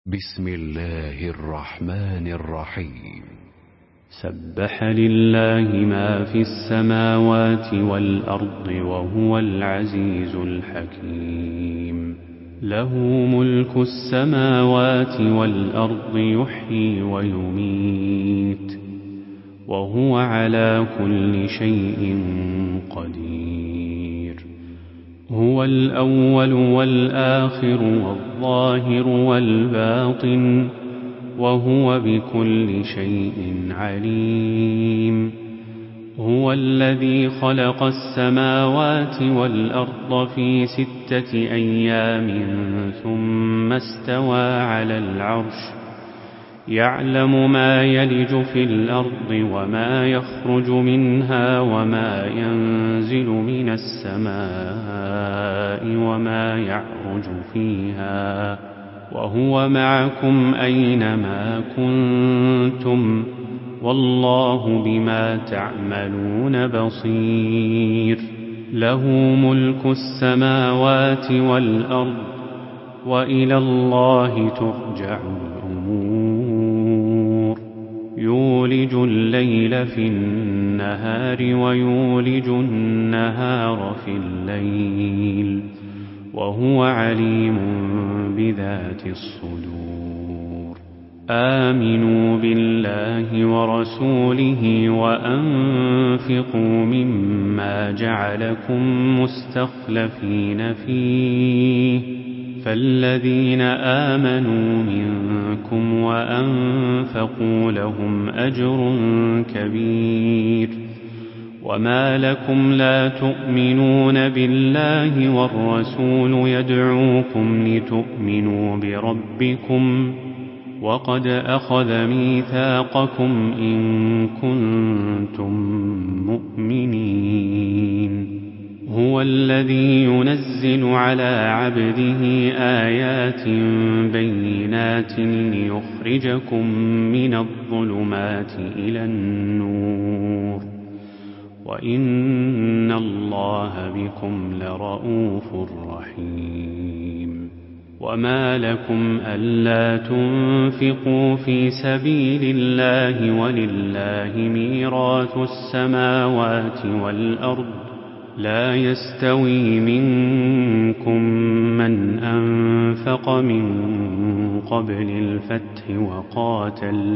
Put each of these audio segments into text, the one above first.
بسم الله الرحمن الرحيم. سبح لله ما في السماوات والأرض وهو العزيز الحكيم. له ملك السماوات والأرض يحيي ويميت وهو على كل شيء قدير. هو الأول والآخر والظاهر والباطن وهو بكل شيء عليم. هو الذي خلق السماوات والأرض في 6 أيام ثم استوى على العرش يعلم ما يلج في الأرض وما يخرج منها وما ينزل من السماء وما يعرج فيها وهو معكم أينما كنتم والله بما تعملون بصير. له ملك السماوات والأرض وإلى الله ترجع الأمور. يولج الليل في النهار ويولج النهار في الليل وهو عليم بذات الصدور. آمنوا بالله ورسوله وأنفقوا مما جعلكم مستخلفين فيه فالذين آمنوا منكم وأنفقوا لهم أجر كبير. وما لكم لا تؤمنون بالله والرسول يدعوكم لتؤمنوا بربكم وقد أخذ ميثاقكم إن كنتم مؤمنين. هو الذي ينزل على عبده آيات بينات ليخرجكم من الظلمات إلى النور وإن الله بكم لرءوف رحيم. وما لكم ألا تنفقوا في سبيل الله ولله ميراث السماوات والأرض لا يستوي منكم من أنفق من قبل الفتح وقاتل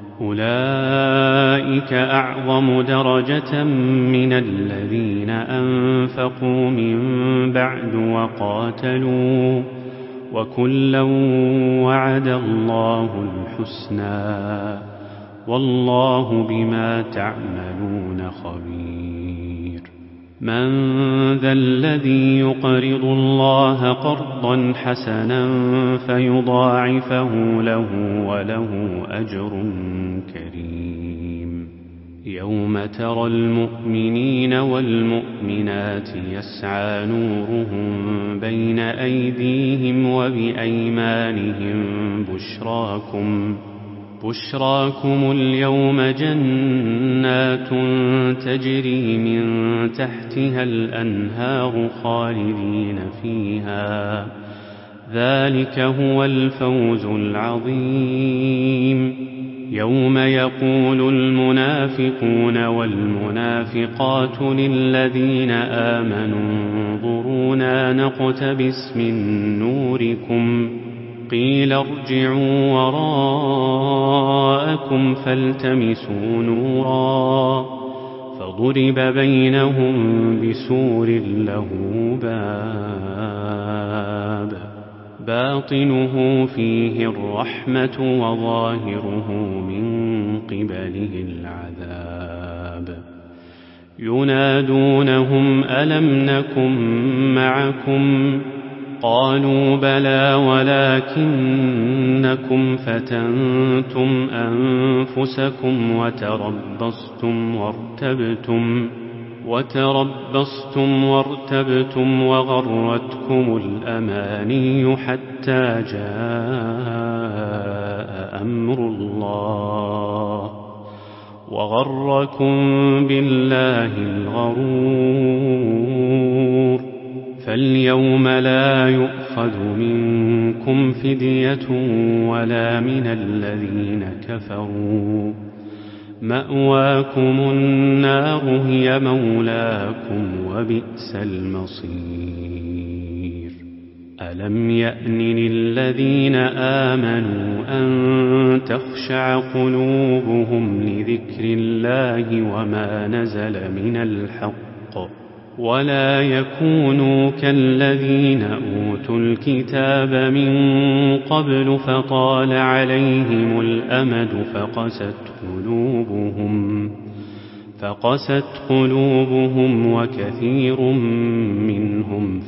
أولئك أعظم درجة من الذين أنفقوا من بعد وقاتلوا وكلا وعد الله الحسنى والله بما تعملون خبير. من ذا الذي يقرض الله قرضا حسنا فيضاعفه له وله أجر كريم. يوم ترى المؤمنين والمؤمنات يسعى نورهم بين أيديهم وبأيمانهم بشراكم اليوم جنات تجري من تحتها الأنهار خالدين فيها ذلك هو الفوز العظيم. يوم يقول المنافقون والمنافقات للذين آمنوا انظرونا نقتبس من نوركم قيل ارجعوا وراءكم فالتمسوا نورا فضرب بينهم بسور له باب باطنه فيه الرحمة وظاهره من قبله العذاب. ينادونهم ألم نكن معكم قالوا بلى ولكنكم فتنتم أنفسكم وتربصتم وارتبتم وغرتكم الأماني حتى جاء أمر الله وغركم بالله الغرور. فاليوم لا يؤخذ منكم فدية ولا من الذين كفروا، مأواكم النار هي مولاكم وبئس المصير. ألم يأن للذين آمنوا أن تخشع قلوبهم لذكر الله وما نزل من الحق، ولا يكونوا كالذين أوتوا الكتاب من قبل فطال عليهم الأمد فقست قلوبهم وكثير منهم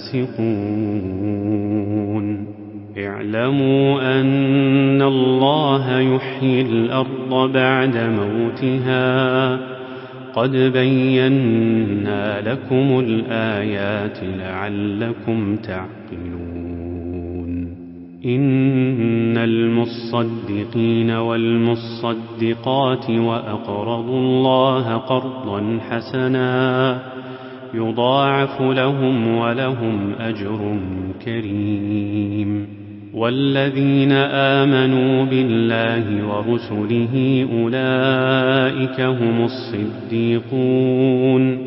فاسقون. اعلموا أن الله يحيي الأرض بعد موتها، قد بينا لكم الآيات لعلكم تعقلون. إن المصدقين والمصدقات وأقرضوا الله قرضا حسنا يضاعف لهم ولهم أجر كريم. والذين آمنوا بالله ورسله أولئك هم الصديقون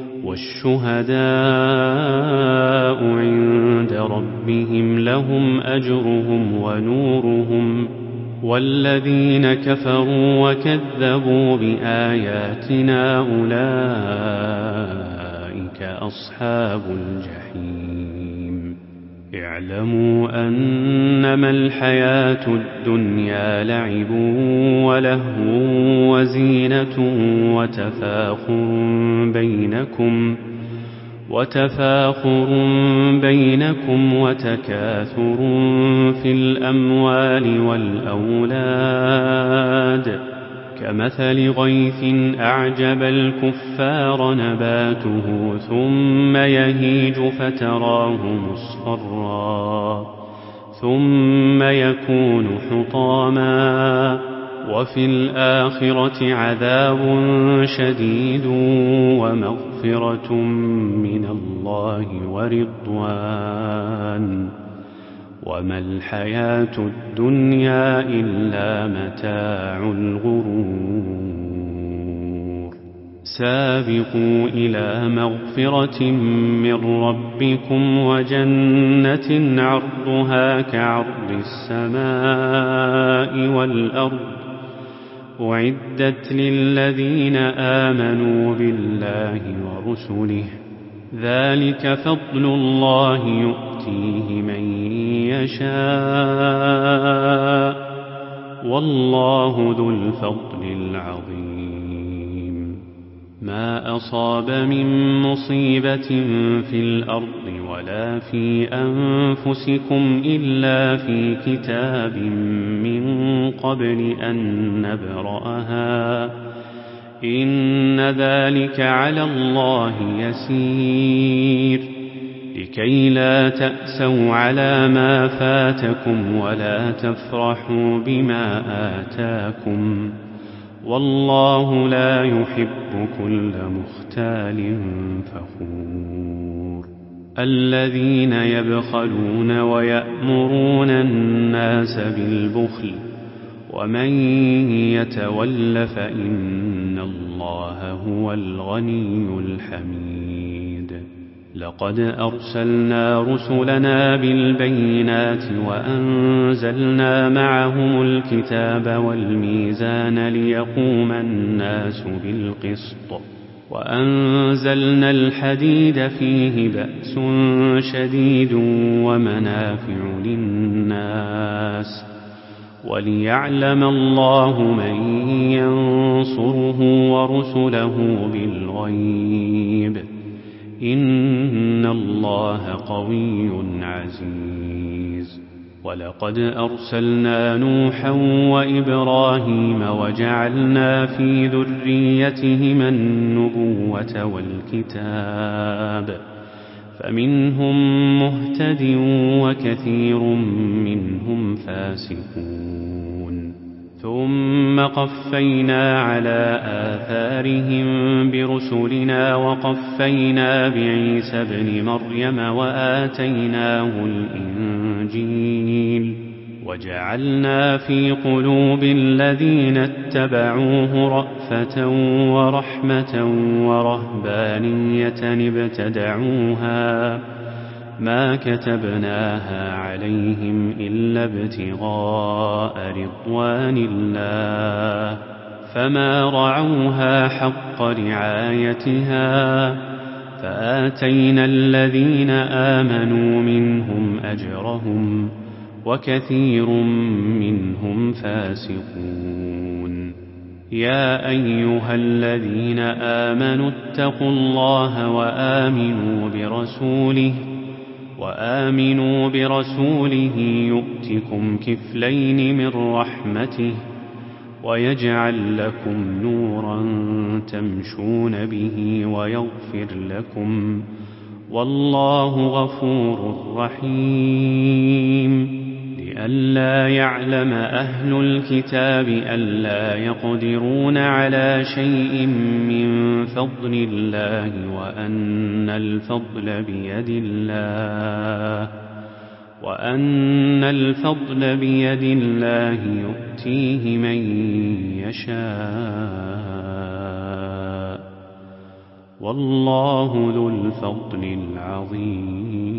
والشهداء عند ربهم لهم أجرهم ونورهم. والذين كفروا وكذبوا بآياتنا أولئك أصحاب الجحيم. اعلموا أنما الحياة الدنيا لعب ولهو وزينة وتفاخر بينكم وتكاثر في الأموال والأولاد، كمثل غيث أعجب الكفار نباته ثم يهيج فتراه مصفرا ثم يكون حطاما، وفي الآخرة عذاب شديد ومغفرة من الله ورضوان، وما الحياة الدنيا إلا متاع الغرور. سابقوا إلى مغفرة من ربكم وجنة عرضها كعرض السماء والأرض أعدت للذين آمنوا بالله ورسله، ذلك فضل الله يؤتيه من يشاء، والله ذو الفضل العظيم. ما أصاب من مصيبة في الأرض ولا في أنفسكم إلا في كتاب من قبل أن نبرأها، إن ذلك على الله يسير، لكي لا تأسوا على ما فاتكم ولا تفرحوا بما آتاكم، والله لا يحب كل مختال فخور. الذين يبخلون ويأمرون الناس بالبخل ومن يتول فإن الله هو الغني الحميد. لقد أرسلنا رسلنا بالبينات وأنزلنا معهم الكتاب والميزان ليقوم الناس بالقسط، وأنزلنا الحديد فيه بأس شديد ومنافع للناس، وليعلم الله من ينصره ورسله بالغيب، إن الله قوي عزيز. ولقد أرسلنا نوحا وإبراهيم وجعلنا في ذريتهما النبوة والكتاب، فمنهم مهتد وكثير منهم فاسقون. ثم وقفينا على آثارهم برسلنا وقفينا بعيسى ابن مريم وآتيناه الإنجيل وجعلنا في قلوب الذين اتبعوه رأفة ورحمة ورهبانية ابتدعوها ما كتبناها عليهم إلا ابتغاء رضوان الله فما رعوها حق رعايتها فآتينا الذين آمنوا منهم أجرهم وكثير منهم فاسقون يا أيها الذين آمنوا اتقوا الله وآمنوا برسوله يؤتكم كفلين من رحمته ويجعل لكم نورا تمشون به ويغفر لكم والله غفور رحيم لئلا يعلم أهل الكتاب ألا يقدرون على شيء من فضل الله وأن الفضل بيد الله يؤتيه من يشاء والله ذو الفضل العظيم